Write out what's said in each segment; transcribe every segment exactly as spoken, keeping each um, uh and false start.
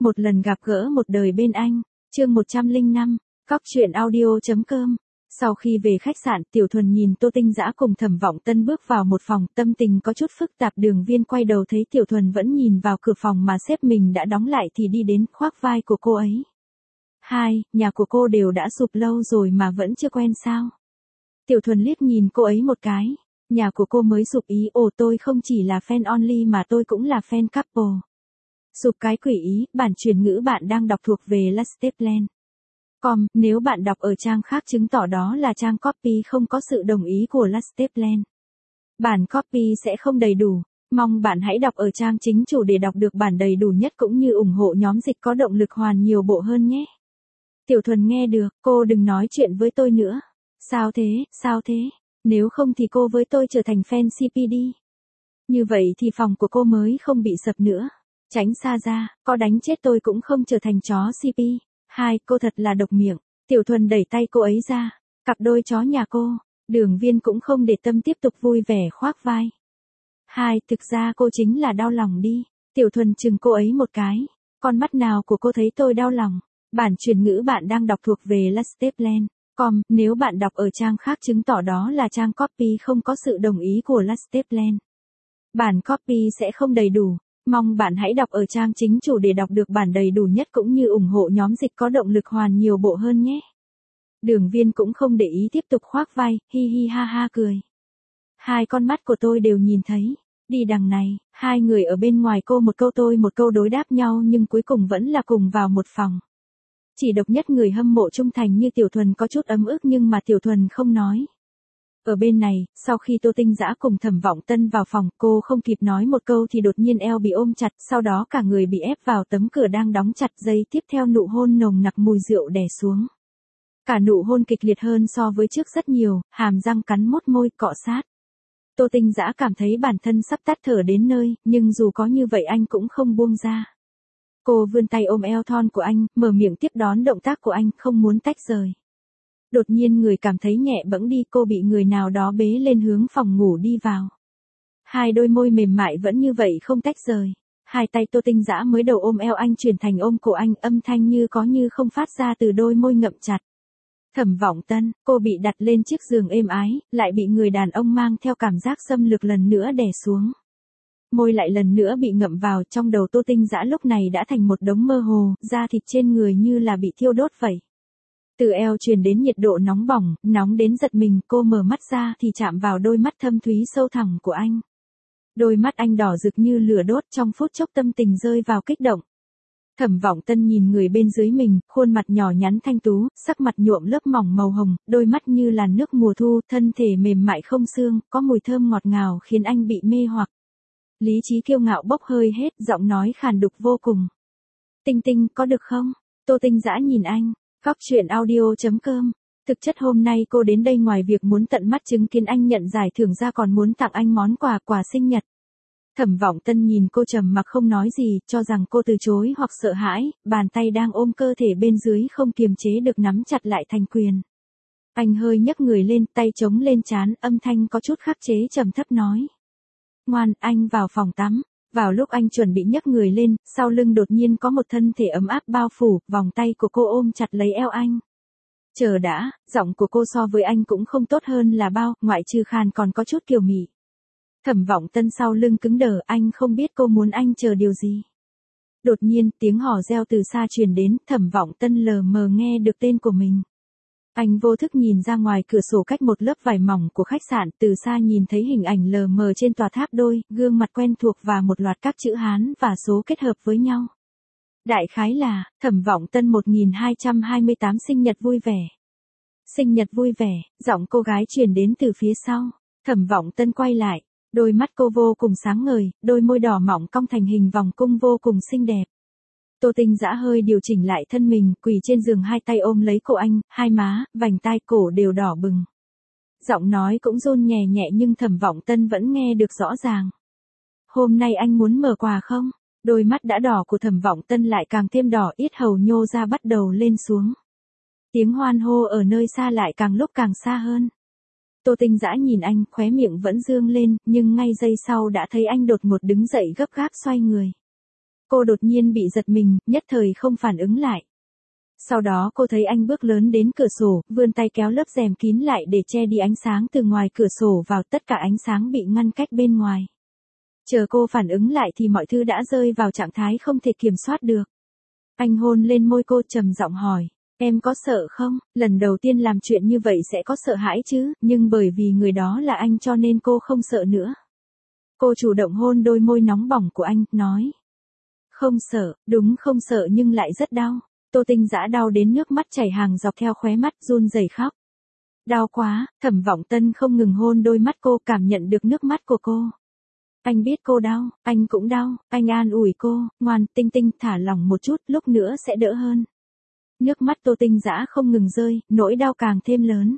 Một lần gặp gỡ một đời bên anh, chương một trăm lẻ năm, cóc truyện audio.com. Sau khi về khách sạn, Tiểu Thuần nhìn Tô Tinh Dã cùng Thẩm Vọng Tân bước vào một phòng, tâm tình có chút phức tạp. Đường Viên quay đầu thấy Tiểu Thuần vẫn nhìn vào cửa phòng mà sếp mình đã đóng lại thì đi đến khoác vai của cô ấy. Hai, nhà của cô đều đã sụp lâu rồi mà vẫn chưa quen sao? Tiểu Thuần liếc nhìn cô ấy một cái. Nhà của cô mới sụp ý, ồ tôi không chỉ là fan only mà tôi cũng là fan couple. Sụp cái quỷ ý, bản chuyển ngữ bạn đang đọc thuộc về Lasteplan. Com, nếu bạn đọc ở trang khác chứng tỏ đó là trang copy không có sự đồng ý của Lasteplan. Bản copy sẽ không đầy đủ, mong bạn hãy đọc ở trang chính chủ để đọc được bản đầy đủ nhất cũng như ủng hộ nhóm dịch có động lực hoàn nhiều bộ hơn nhé. Tiểu Thuần nghe được, cô đừng nói chuyện với tôi nữa. Sao thế, sao thế, nếu không thì cô với tôi trở thành fan xê pê đi. Như vậy thì phòng của cô mới không bị sập nữa. Tránh xa ra, có đánh chết tôi cũng không trở thành chó xê pê. Hai, cô thật là độc miệng. Tiểu Thuần đẩy tay cô ấy ra. Cặp đôi chó nhà cô. Đường Viên cũng không để tâm tiếp tục vui vẻ khoác vai. Hai, thực ra cô chính là đau lòng đi. Tiểu Thuần chừng cô ấy một cái. Con mắt nào của cô thấy tôi đau lòng? Bản chuyển ngữ bạn đang đọc thuộc về Lasteplan. Com, nếu bạn đọc ở trang khác chứng tỏ đó là trang copy không có sự đồng ý của Lasteplan. Bản copy sẽ không đầy đủ. Mong bạn hãy đọc ở trang chính chủ để đọc được bản đầy đủ nhất cũng như ủng hộ nhóm dịch có động lực hoàn nhiều bộ hơn nhé. Đường Viên cũng không để ý tiếp tục khoác vai, hi hi ha ha cười. Hai con mắt của tôi đều nhìn thấy. Đi đằng này, hai người ở bên ngoài cô một câu tôi một câu đối đáp nhau nhưng cuối cùng vẫn là cùng vào một phòng. Chỉ độc nhất người hâm mộ trung thành như Tiểu Thuần có chút ấm ức nhưng mà Tiểu Thuần không nói. Ở bên này, sau khi Tô Tinh Dã cùng Thẩm Vọng Tân vào phòng, cô không kịp nói một câu thì đột nhiên eo bị ôm chặt, sau đó cả người bị ép vào tấm cửa đang đóng chặt, giây tiếp theo nụ hôn nồng nặc mùi rượu đè xuống. Cả nụ hôn kịch liệt hơn so với trước rất nhiều, hàm răng cắn mốt môi cọ sát. Tô Tinh Dã cảm thấy bản thân sắp tắt thở đến nơi, nhưng dù có như vậy anh cũng không buông ra. Cô vươn tay ôm eo thon của anh, mở miệng tiếp đón động tác của anh, không muốn tách rời. Đột nhiên người cảm thấy nhẹ bẫng đi, cô bị người nào đó bế lên hướng phòng ngủ đi vào. Hai đôi môi mềm mại vẫn như vậy không tách rời. Hai tay Tô Tinh Dã mới đầu ôm eo anh chuyển thành ôm cổ anh, âm thanh như có như không phát ra từ đôi môi ngậm chặt. Thẩm Vọng Tân, cô bị đặt lên chiếc giường êm ái, lại bị người đàn ông mang theo cảm giác xâm lược lần nữa đè xuống. Môi lại lần nữa bị ngậm vào, trong đầu Tô Tinh Dã lúc này đã thành một đống mơ hồ, da thịt trên người như là bị thiêu đốt vậy. Từ eo truyền đến nhiệt độ nóng bỏng, nóng đến giật mình, cô mở mắt ra thì chạm vào đôi mắt thâm thúy sâu thẳm của anh. Đôi mắt anh đỏ rực như lửa đốt, trong phút chốc tâm tình rơi vào kích động. Thẩm Vọng Tân nhìn người bên dưới mình, khuôn mặt nhỏ nhắn thanh tú, sắc mặt nhuộm lớp mỏng màu hồng, đôi mắt như làn nước mùa thu, thân thể mềm mại không xương, có mùi thơm ngọt ngào khiến anh bị mê hoặc. Lý trí kiêu ngạo bốc hơi hết, giọng nói khàn đục vô cùng. Tinh Tinh, có được không? Tô Tinh Dã nhìn anh. Cóc truyện audio.com. Thực chất hôm nay cô đến đây ngoài việc muốn tận mắt chứng kiến anh nhận giải thưởng ra còn muốn tặng anh món quà, quà sinh nhật. Thẩm Vọng Tân nhìn cô trầm mặc không nói gì, cho rằng cô từ chối hoặc sợ hãi, bàn tay đang ôm cơ thể bên dưới không kiềm chế được nắm chặt lại thành quyền. Anh hơi nhấc người lên, tay chống lên trán, âm thanh có chút khắc chế trầm thấp nói. Ngoan, anh vào phòng tắm. Vào lúc anh chuẩn bị nhấc người lên, sau lưng đột nhiên có một thân thể ấm áp bao phủ, vòng tay của cô ôm chặt lấy eo anh. Chờ đã, giọng của cô so với anh cũng không tốt hơn là bao, ngoại trừ khàn còn có chút kiều mị. Thẩm Vọng Tân sau lưng cứng đờ, anh không biết cô muốn anh chờ điều gì. Đột nhiên, tiếng hò reo từ xa truyền đến, Thẩm Vọng Tân lờ mờ nghe được tên của mình. Anh vô thức nhìn ra ngoài cửa sổ cách một lớp vải mỏng của khách sạn, từ xa nhìn thấy hình ảnh lờ mờ trên tòa tháp đôi, gương mặt quen thuộc và một loạt các chữ Hán và số kết hợp với nhau. Đại khái là, Thẩm Vọng Tân một nghìn hai trăm hai mươi tám sinh nhật vui vẻ. Sinh nhật vui vẻ, giọng cô gái truyền đến từ phía sau. Thẩm Vọng Tân quay lại, đôi mắt cô vô cùng sáng ngời, đôi môi đỏ mỏng cong thành hình vòng cung vô cùng xinh đẹp. Tô Tinh Dã hơi điều chỉnh lại thân mình, quỳ trên giường hai tay ôm lấy cổ anh, hai má, vành tai cổ đều đỏ bừng. Giọng nói cũng run nhẹ nhẹ nhưng Thẩm Vọng Tân vẫn nghe được rõ ràng. Hôm nay anh muốn mở quà không? Đôi mắt đã đỏ của Thẩm Vọng Tân lại càng thêm đỏ, yết hầu nhô ra bắt đầu lên xuống. Tiếng hoan hô ở nơi xa lại càng lúc càng xa hơn. Tô Tinh Dã nhìn anh, khóe miệng vẫn dương lên, nhưng ngay giây sau đã thấy anh đột ngột đứng dậy gấp gáp xoay người. Cô đột nhiên bị giật mình, nhất thời không phản ứng lại. Sau đó cô thấy anh bước lớn đến cửa sổ, vươn tay kéo lớp rèm kín lại để che đi ánh sáng từ ngoài cửa sổ vào, tất cả ánh sáng bị ngăn cách bên ngoài. Chờ cô phản ứng lại thì mọi thứ đã rơi vào trạng thái không thể kiểm soát được. Anh hôn lên môi cô trầm giọng hỏi, em có sợ không? Lần đầu tiên làm chuyện như vậy sẽ có sợ hãi chứ, nhưng bởi vì người đó là anh cho nên cô không sợ nữa. Cô chủ động hôn đôi môi nóng bỏng của anh, nói. Không sợ, đúng không sợ nhưng lại rất đau. Tô Tinh Dã đau đến nước mắt chảy hàng dọc theo khóe mắt, run rẩy khóc. Đau quá, Thẩm Vọng Tân không ngừng hôn đôi mắt cô, cảm nhận được nước mắt của cô. Anh biết cô đau, anh cũng đau, anh an ủi cô, ngoan, Tinh Tinh, thả lỏng một chút, lúc nữa sẽ đỡ hơn. Nước mắt Tô Tinh Dã không ngừng rơi, nỗi đau càng thêm lớn.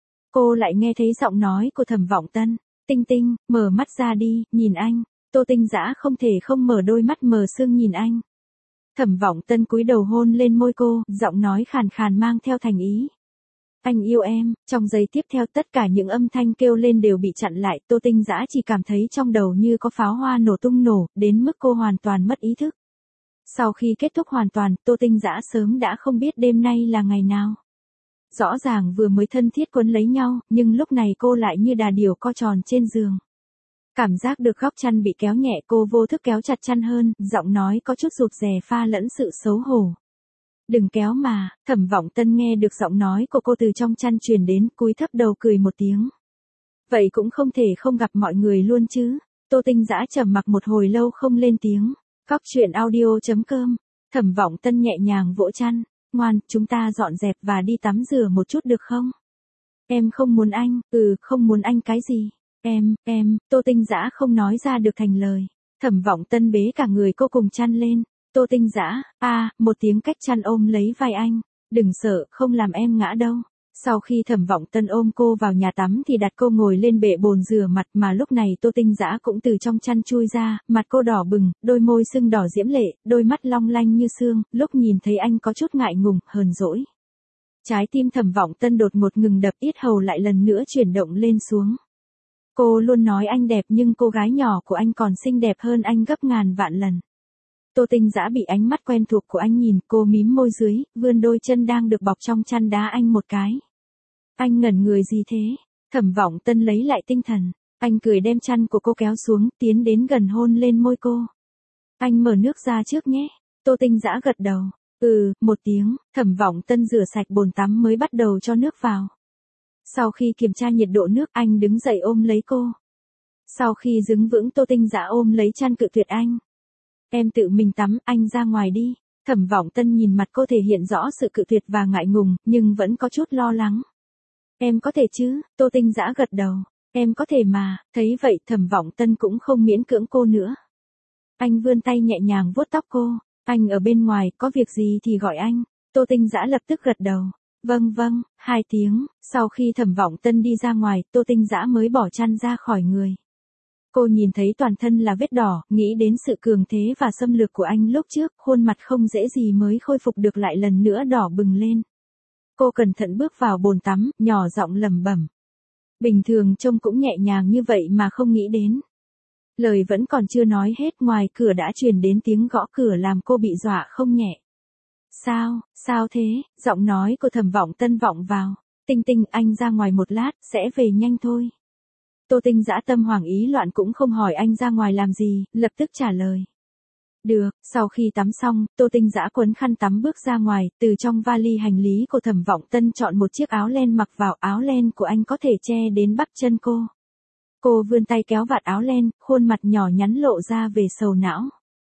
Cô lại nghe thấy giọng nói của Thẩm Vọng Tân, Tinh Tinh, mở mắt ra đi, nhìn anh. Tô Tinh Dã không thể không mở đôi mắt mờ sương nhìn anh. Thẩm Vọng Tân cúi đầu hôn lên môi cô, giọng nói khàn khàn mang theo thành ý. Anh yêu em. Trong giây tiếp theo tất cả những âm thanh kêu lên đều bị chặn lại, Tô Tinh Dã chỉ cảm thấy trong đầu như có pháo hoa nổ tung nổ, đến mức cô hoàn toàn mất ý thức. Sau khi kết thúc hoàn toàn, Tô Tinh Dã sớm đã không biết đêm nay là ngày nào. Rõ ràng vừa mới thân thiết quấn lấy nhau, nhưng lúc này cô lại như đà điểu co tròn trên giường. Cảm giác được góc chăn bị kéo nhẹ, cô vô thức kéo chặt chăn hơn, giọng nói có chút rụt rè pha lẫn sự xấu hổ. Đừng kéo mà. Thẩm Vọng Tân nghe được giọng nói của cô từ trong chăn truyền đến, cúi thấp đầu cười một tiếng. Vậy cũng không thể không gặp mọi người luôn chứ. Tô Tinh Dã trầm mặc một hồi lâu không lên tiếng. Cóc truyện audio chấm com. Thẩm Vọng Tân nhẹ nhàng vỗ chăn. Ngoan, chúng ta dọn dẹp và đi tắm rửa một chút được không? Em không muốn anh. Ừ, không muốn anh cái gì? Em, em, Tô Tinh Dã không nói ra được thành lời. Thẩm Vọng Tân bế cả người cô cùng chăn lên. Tô Tinh Dã, a, à, một tiếng cách chăn ôm lấy vai anh. Đừng sợ, không làm em ngã đâu. Sau khi Thẩm Vọng Tân ôm cô vào nhà tắm thì đặt cô ngồi lên bệ bồn rửa mặt, mà lúc này Tô Tinh Dã cũng từ trong chăn chui ra, mặt cô đỏ bừng, đôi môi sưng đỏ diễm lệ, đôi mắt long lanh như sương, lúc nhìn thấy anh có chút ngại ngùng, hờn dỗi. Trái tim Thẩm Vọng Tân đột ngột ngừng đập, yết hầu lại lần nữa chuyển động lên xuống. Cô luôn nói anh đẹp nhưng cô gái nhỏ của anh còn xinh đẹp hơn anh gấp ngàn vạn lần. Tô Tinh Dã bị ánh mắt quen thuộc của anh nhìn, cô mím môi dưới, vươn đôi chân đang được bọc trong chăn đá anh một cái. Anh ngẩn người gì thế? Thẩm Vọng Tân lấy lại tinh thần. Anh cười đem chăn của cô kéo xuống, tiến đến gần hôn lên môi cô. Anh mở nước ra trước nhé. Tô Tinh Dã gật đầu. Ừ, một tiếng. Thẩm Vọng Tân rửa sạch bồn tắm mới bắt đầu cho nước vào. Sau khi kiểm tra nhiệt độ nước, anh đứng dậy ôm lấy cô. Sau khi đứng vững, Tô Tinh Dã ôm lấy chăn cự tuyệt anh. Em tự mình tắm, anh ra ngoài đi. Thẩm Vọng Tân nhìn mặt cô thể hiện rõ sự cự tuyệt và ngại ngùng, nhưng vẫn có chút lo lắng. Em có thể chứ? Tô Tinh Dã gật đầu. Em có thể mà. Thấy vậy Thẩm Vọng Tân cũng không miễn cưỡng cô nữa. Anh vươn tay nhẹ nhàng vuốt tóc cô. Anh ở bên ngoài, có việc gì thì gọi anh. Tô Tinh Dã lập tức gật đầu. Vâng vâng, hai tiếng. Sau khi Thẩm Vọng Tân đi ra ngoài, Tô Tinh Dã mới bỏ chăn ra khỏi người. Cô nhìn thấy toàn thân là vết đỏ, nghĩ đến sự cường thế và xâm lược của anh lúc trước, khuôn mặt không dễ gì mới khôi phục được lại lần nữa đỏ bừng lên. Cô cẩn thận bước vào bồn tắm, nhỏ giọng lẩm bẩm. Bình thường trông cũng nhẹ nhàng như vậy mà không nghĩ đến. Lời vẫn còn chưa nói hết, ngoài cửa đã truyền đến tiếng gõ cửa làm cô bị dọa không nhẹ. Sao, sao thế? Giọng nói của Thẩm Vọng Tân vọng vào. Tinh Tinh, anh ra ngoài một lát, sẽ về nhanh thôi. Tô Tinh Dã tâm hoảng ý loạn cũng không hỏi anh ra ngoài làm gì, lập tức trả lời. Được. Sau khi tắm xong, Tô Tinh Dã quấn khăn tắm bước ra ngoài, từ trong vali hành lý của Thẩm Vọng Tân chọn một chiếc áo len mặc vào, áo len của anh có thể che đến bắp chân cô. Cô vươn tay kéo vạt áo len, khuôn mặt nhỏ nhắn lộ ra về sầu não.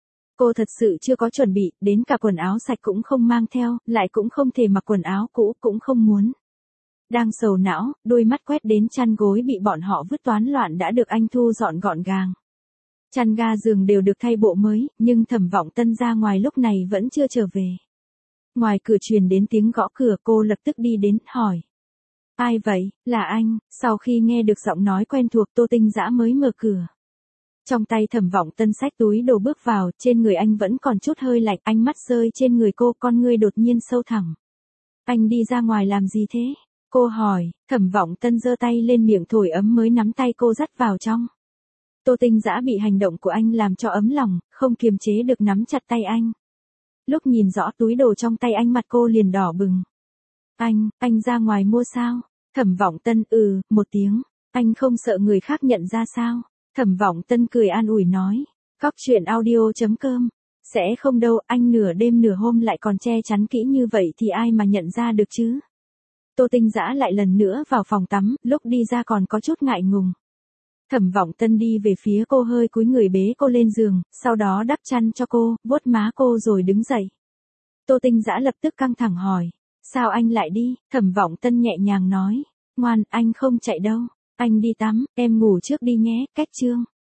Cô thật sự chưa có chuẩn bị, đến cả quần áo sạch cũng không mang theo, lại cũng không thể mặc quần áo cũ, cũng không muốn. Đang sầu não, đôi mắt quét đến chăn gối bị bọn họ vứt toán loạn đã được anh thu dọn gọn gàng. Chăn ga giường đều được thay bộ mới, nhưng Thẩm Vọng Tân ra ngoài lúc này vẫn chưa trở về. Ngoài cửa truyền đến tiếng gõ cửa, cô lập tức đi đến, hỏi. Ai vậy? Là anh. Sau khi nghe được giọng nói quen thuộc, Tô Tinh Dã mới mở cửa. Trong tay Thẩm Vọng Tân xách túi đồ bước vào, trên người anh vẫn còn chút hơi lạnh, ánh mắt rơi trên người cô, con ngươi đột nhiên sâu thẳm. Anh đi ra ngoài làm gì thế? Cô hỏi. Thẩm Vọng Tân giơ tay lên miệng thổi ấm mới nắm tay cô dắt vào trong. Tô Tinh Dã bị hành động của anh làm cho ấm lòng, không kiềm chế được nắm chặt tay anh. Lúc nhìn rõ túi đồ trong tay anh mặt cô liền đỏ bừng. Anh, anh ra ngoài mua sao? Thẩm Vọng Tân ừ, một tiếng. Anh không sợ người khác nhận ra sao? Thẩm Vọng Tân cười an ủi nói. Cóc truyện audio chấm com. Sẽ không đâu, anh nửa đêm nửa hôm lại còn che chắn kỹ như vậy thì ai mà nhận ra được chứ? Tô Tinh Dã lại lần nữa vào phòng tắm, lúc đi ra còn có chút ngại ngùng. Thẩm Vọng Tân đi về phía cô hơi cúi người bế cô lên giường, sau đó đắp chăn cho cô, vuốt má cô rồi đứng dậy. Tô Tinh Dã lập tức căng thẳng hỏi. Sao anh lại đi? Thẩm Vọng Tân nhẹ nhàng nói. Ngoan, anh không chạy đâu. Anh đi tắm, em ngủ trước đi nhé, cách chương.